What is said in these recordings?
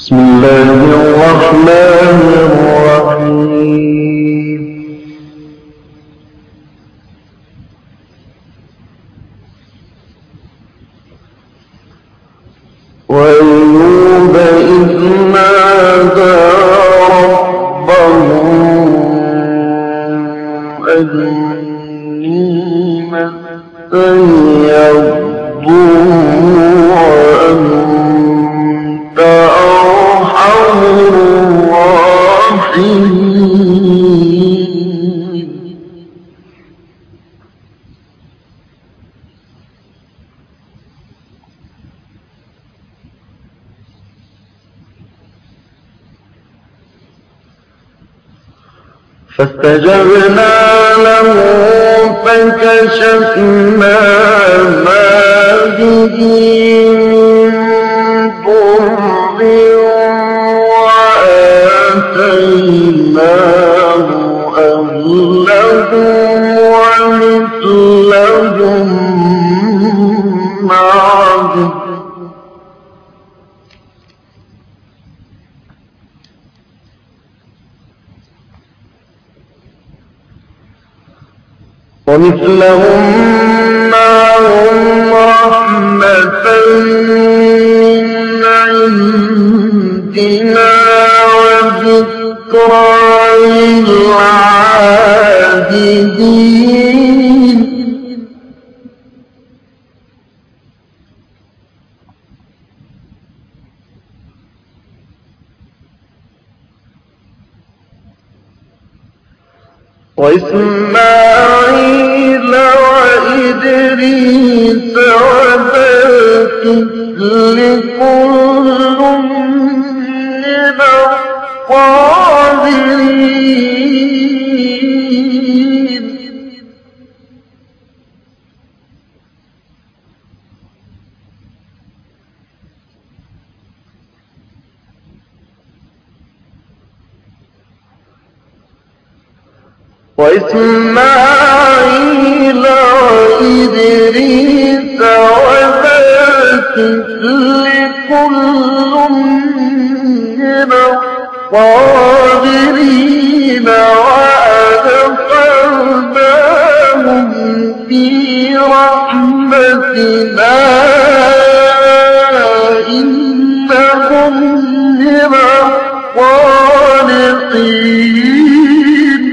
بسم الله الرحمن الرحيم. وأيوب إذ نادى ربه أني مسني الضر وأنت أرحم الراحمين. فاستجبنا له فكشفنا ما به من ضر وآتيناه أهله ومثلهم معهم رحمة من عندنا وذكرى للعابدين. وإسماعيل وإدريس وذا الكفل كل من الصابرين. وإسماعيل وإدريس وذا الكفل كل من الصابرين وأدخلناهم في رحمتنا إنهم من الصالحين.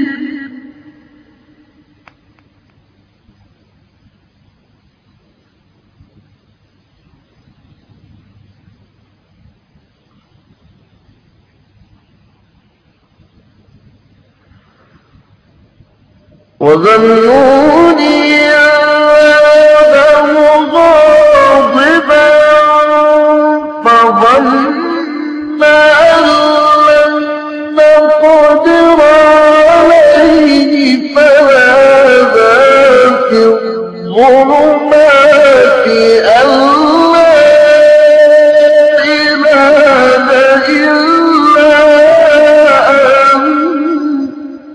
وظنون ذهب مغاضبا فظن أن لن نقدر عليه فنادى في الظلمات أن لا إله إلا أنت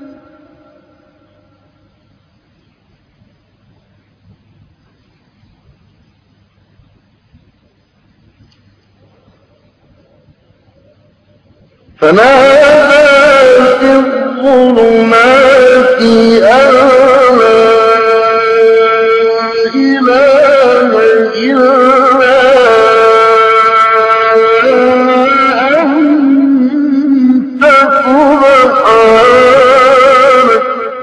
فنادى في الظلمات أن لا إله إلا أنت سبحانك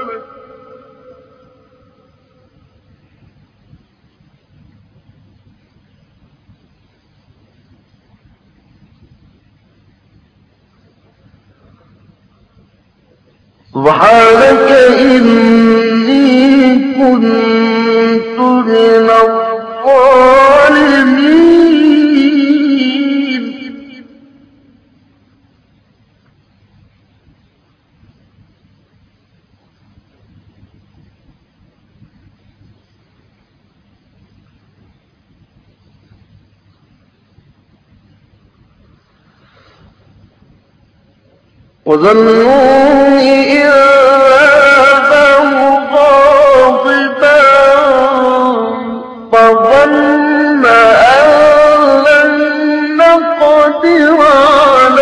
إني كنت من الظالمين. وظنوا إذ ذهب مغاضبا فظن أن لن نقدر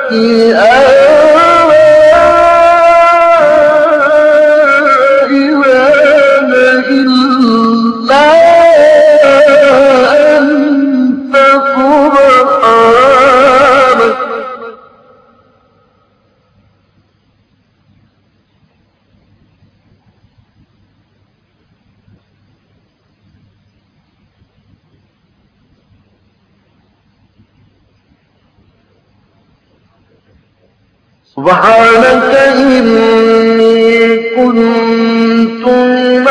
سبحانك إني كنت من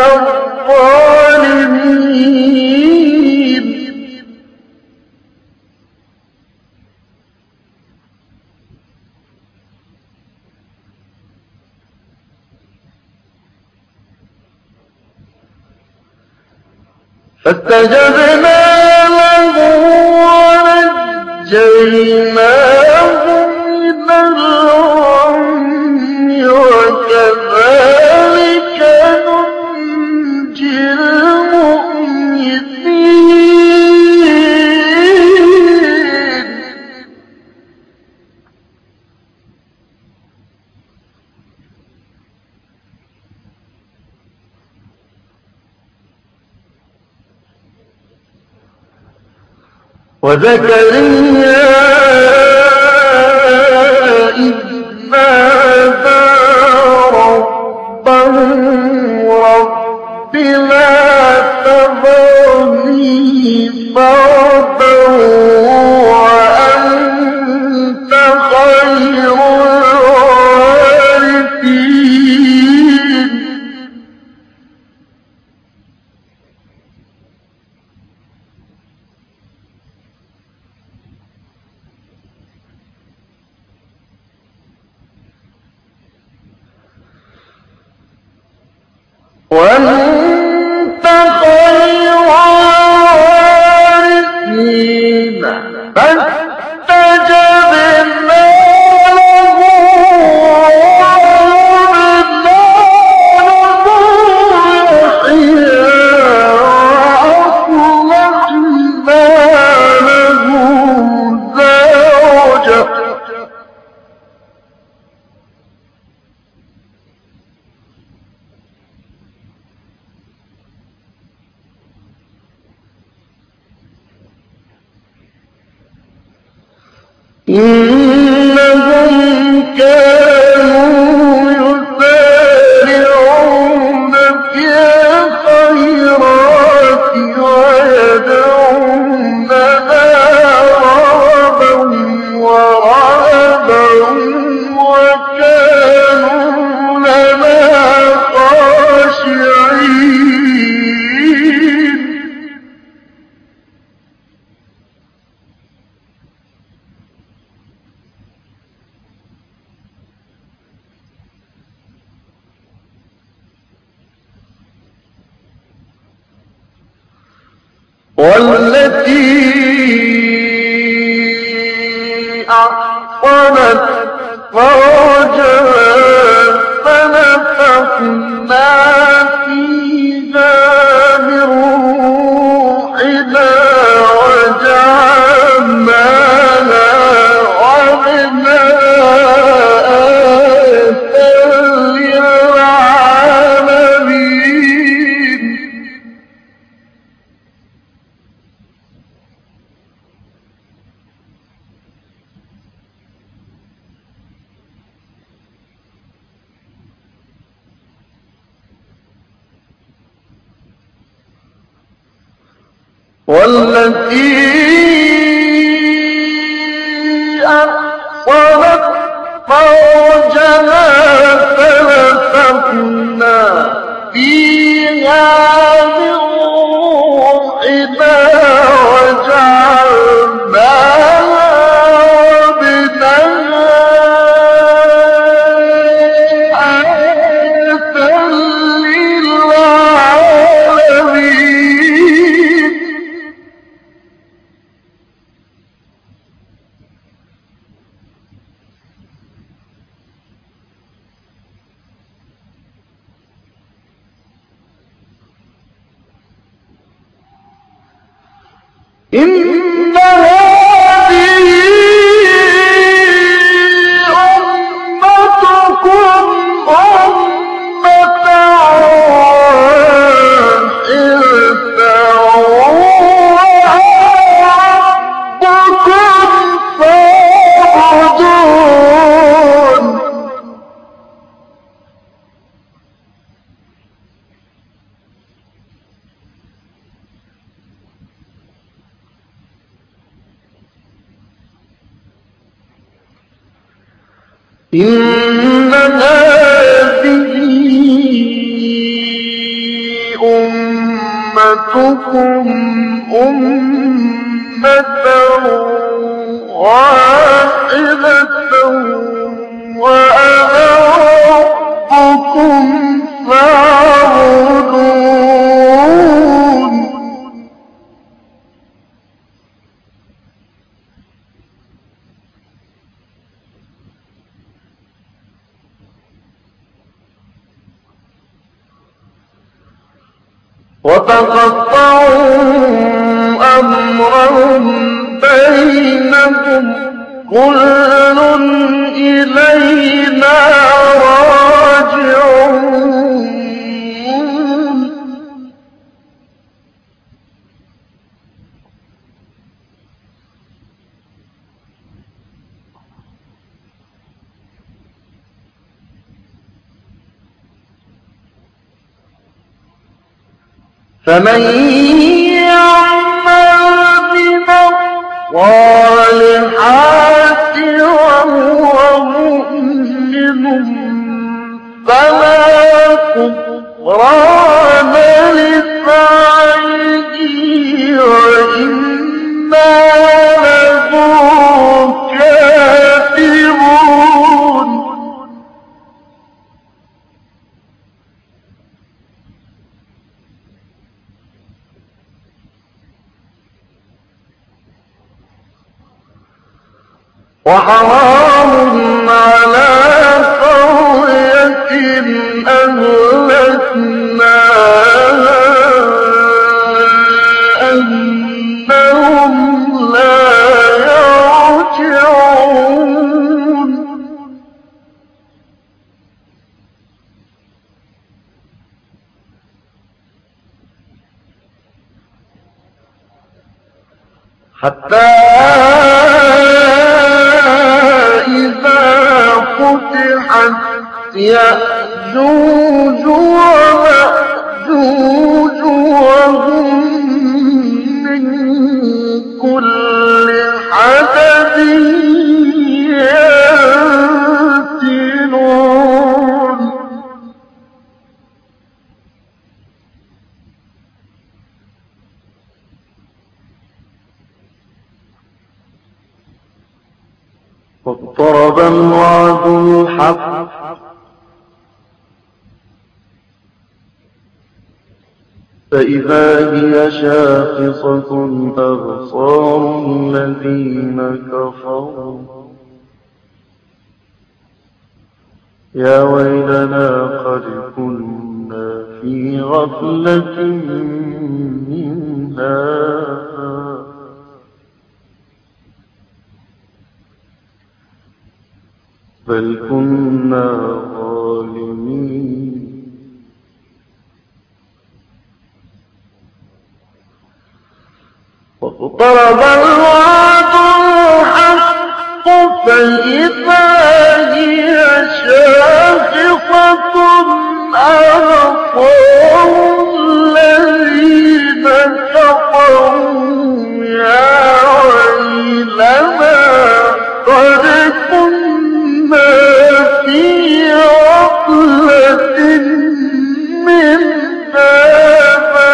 الظالمين فاستجبنا له ونجيناه من الغم وكذلك ننجي المؤمنين وزكريا إذ نادى ربه رب لا تذرني فردا وأنت خير الوارثين وأنت خير الوارثين فاستجبنا له ووهبنا له يحيى وأصلحنا له زوجه إنهم كانوا يسارعون في الخيرات ويدعوننا رغبا ورهبا وكانوا لنا خاشعين والتي أحصنت فرجها فنفخنا فيها من روحنا وجعلناها وابنها آية للعالمين والتي أحصنت فرجها فنفخنا فيها من روحنا وجعلناها ابنها آية للعالمين إن هذه إن هذه أمتكم أمة واحدة وأنا ربكم فاعبدون. وتقطعوا أمرهم بينهم كل إلينا راجعون. فمن يعمل من الصالحات وهو مؤمن فلا كفران لسعيه وإنا له كاتبون. وحرام على قرية أهلكناها أنهم لا يرجعون. حتى فتحت يأجوج ومأجوج وهم من كل حدب ينسلون. واقترب الوعد الحق فإذا هي شاخصة أبصار الذين كفروا يا ويلنا قد كنا في غفلة من هذا بل كنا ظالمين. واقترب الوعد الحق فإذا هي شاخصة أبصار الذين كفروا يا ويلنا قد كنا في غفلة من هذا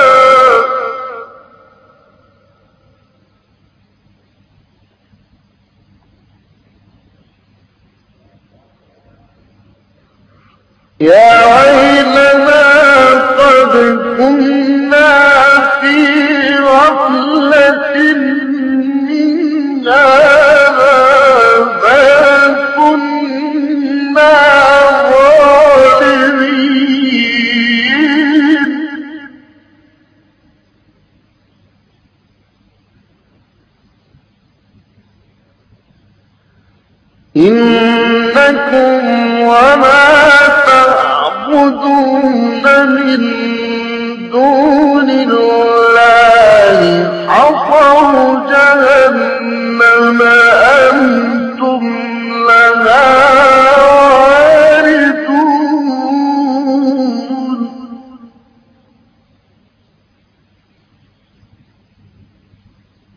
يا ويلنا قد كنا في غفلة من هذا بل كنا ظالمين. إنكم وما تعبدون من دون الله حصب جهنم أنتم لها واردون.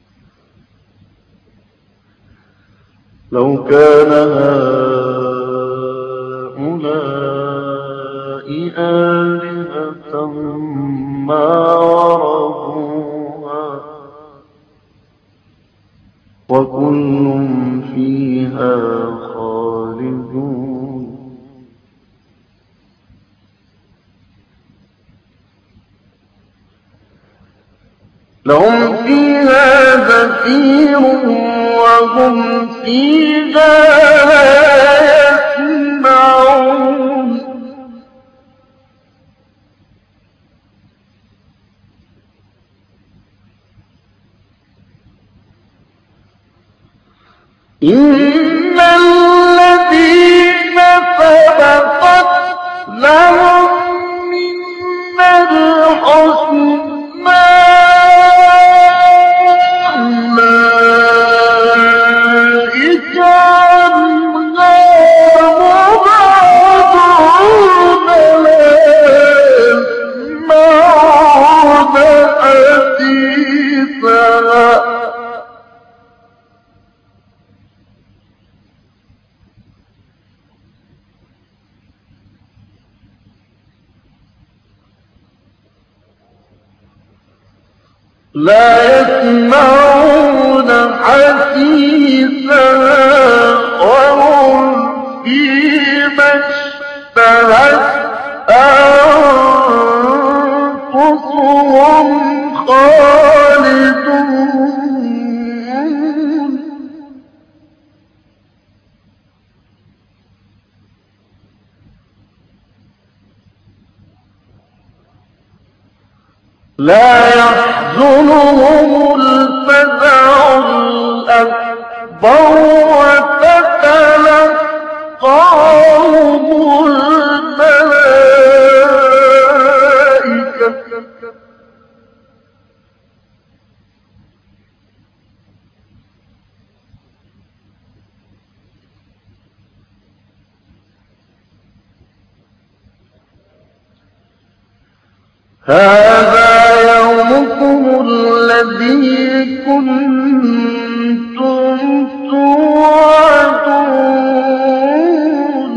لو كان آلهة ما وردوها وكل فيها خالدون لهم فيها زفير وهم فيها يسمعون إن الذين سبقت لهم منا الحسنى أولئك عنها مبعدون لا يسمعون حديثها لا يسمعون حسيسها وهم فيما اشتهت أنفسهم خالدون لا يحزنهم الفزع الأكبر وتتلقاهم الملائكة هذا يومكم الذي كنتم توعدون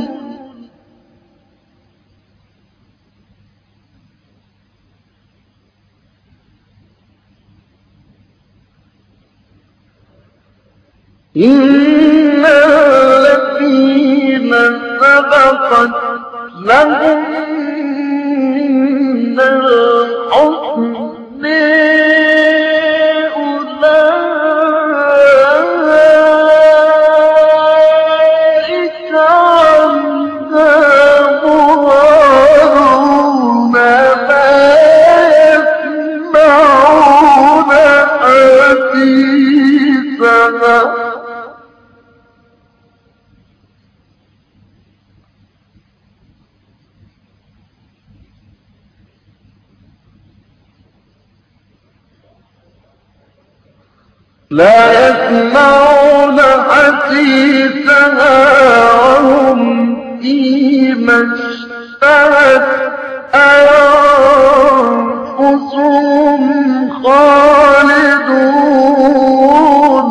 إن الذين سبقت لهم من الحسن أولئك عنها مبعدون لا يسمعون حديثها لا يسمعون حسيسها وهم فيما اشتهت أنفسهم خالدون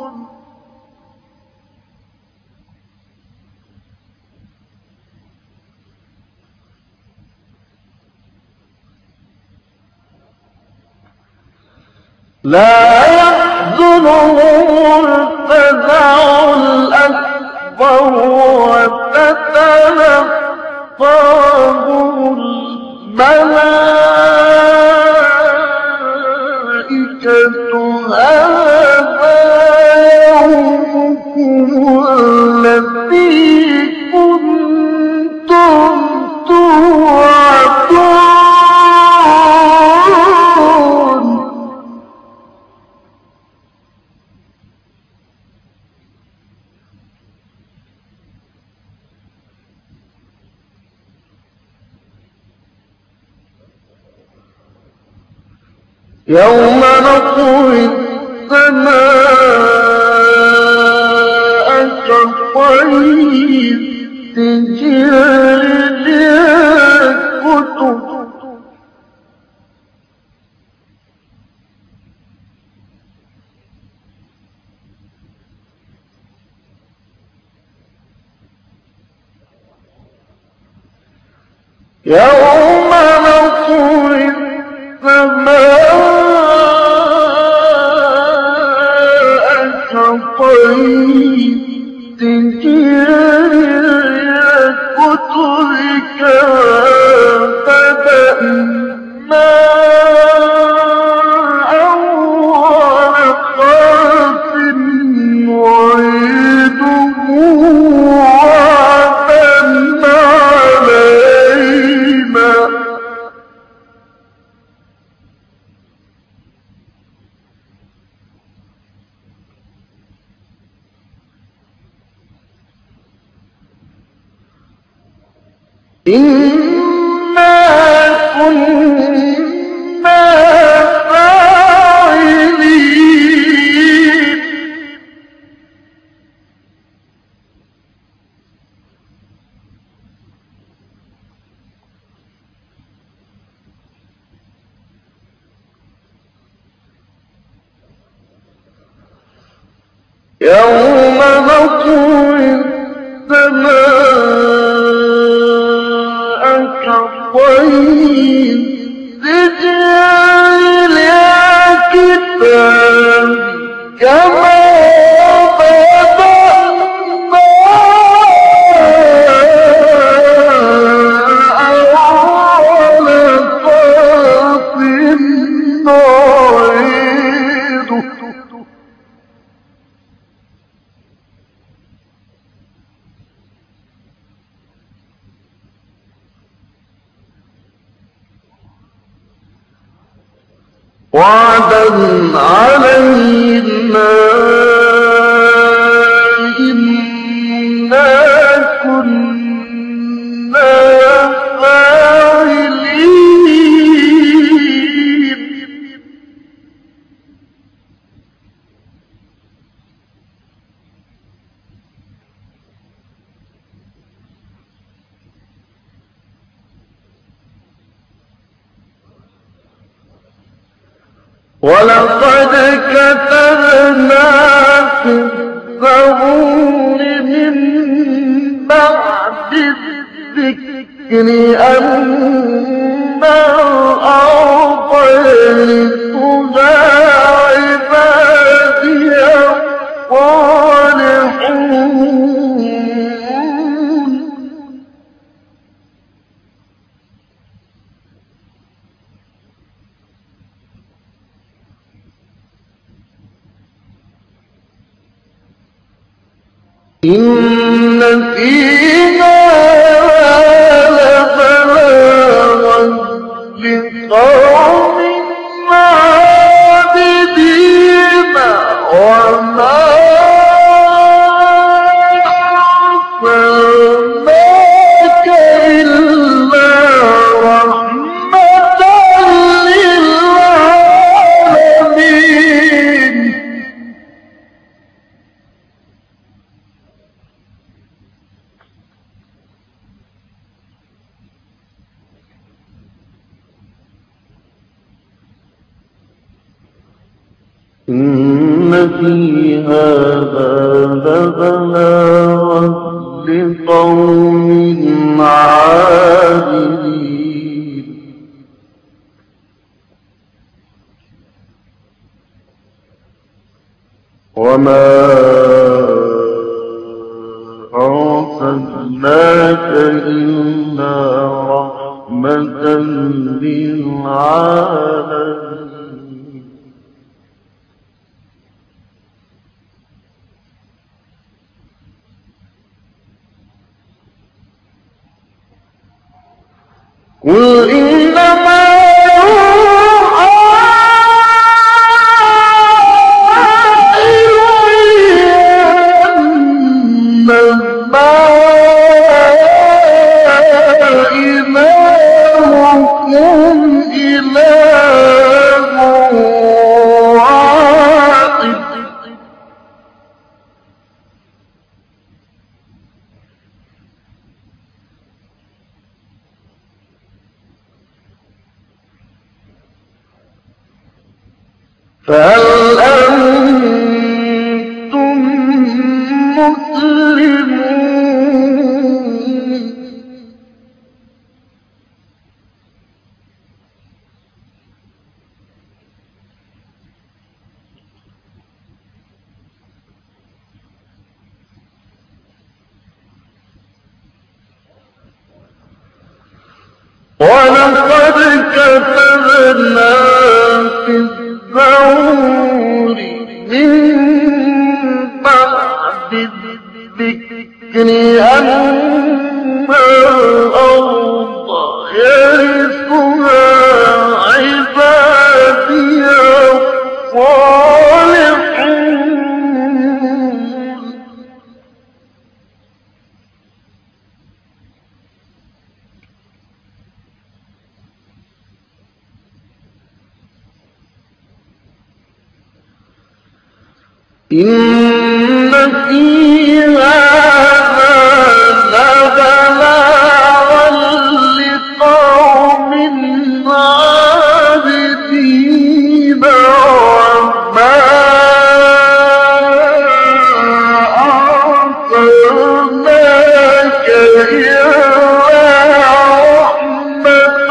لا يحزنهم الفزع الأكبر وتتلقاهم الملائكة هذا يومكم الذي كنتم توعدون يوم نطوي السماء كطي السجل للكتب يوم نطوي السماء كطي السجل للكتب كما بدأنا أول خلق نعيده وعدا علينا إنا كنا فاعلين يوم نطوي السماء كطي السجل للكتاب كما بدأنا أول خلق نعيده وعدا علينا إنا كنا فاعلين ولقد كتبنا في الزبور من بعد الذكر أن الأرض يرثها عبادي الصالحون إن فيها لبلاغا لقوم عابدين وما أرسلناك إلا رحمة للعالمين إن في هذا لبلاغا لقوم عابدين وما أرسلناك إلا رحمة للعالمين قل إنما فهل أنتم مسلمون ولقد كتبنا في الزبور من بعد الذكر أن الأرض يرثها عبادي الصالحون إن في هذا لبلاغا لقوم عابدين وما أرسلناك إلا رحمة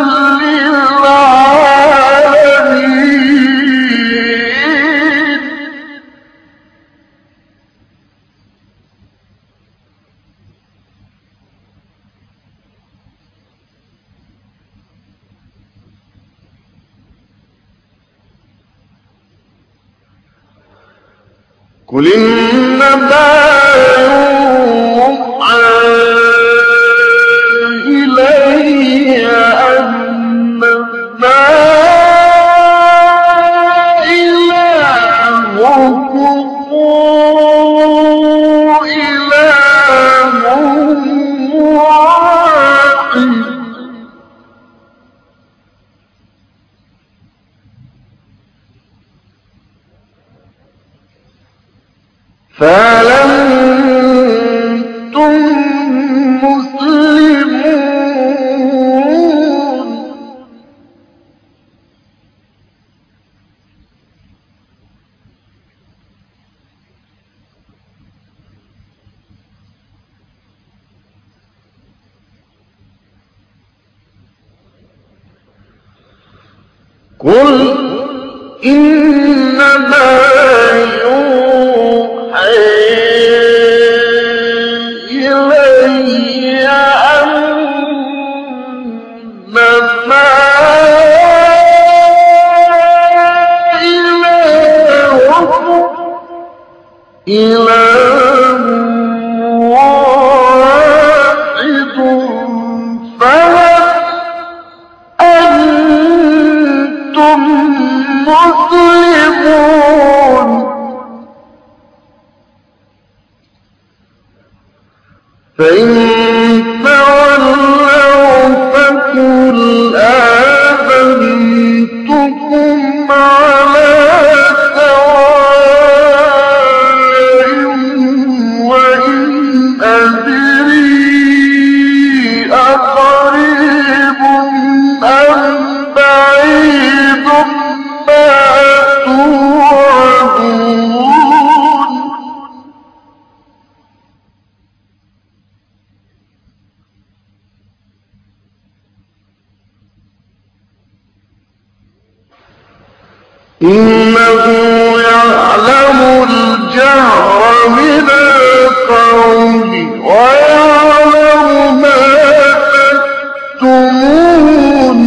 للعالمين قل إنما يوحى إلي أنما إلهكم إله واحد فهل أنتم مسلمون قل إنما إلي أنما إلهكم إله واحد فهل أنتم مسلمون فإن تولوا فقل آذنتكم على سواء وإن أدري أقريب أم بعيد ما توعدون إنه يعلم الجهر من القول ويعلم ما تكتمون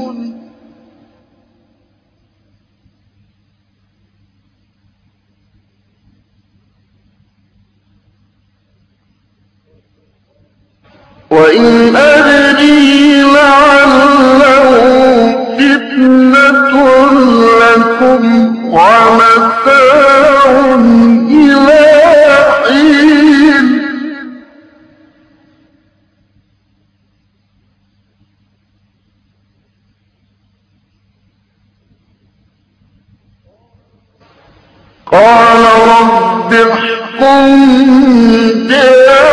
وإن أدري لعله فتنة لكم ومتاع إلى حين قال رب احكم بما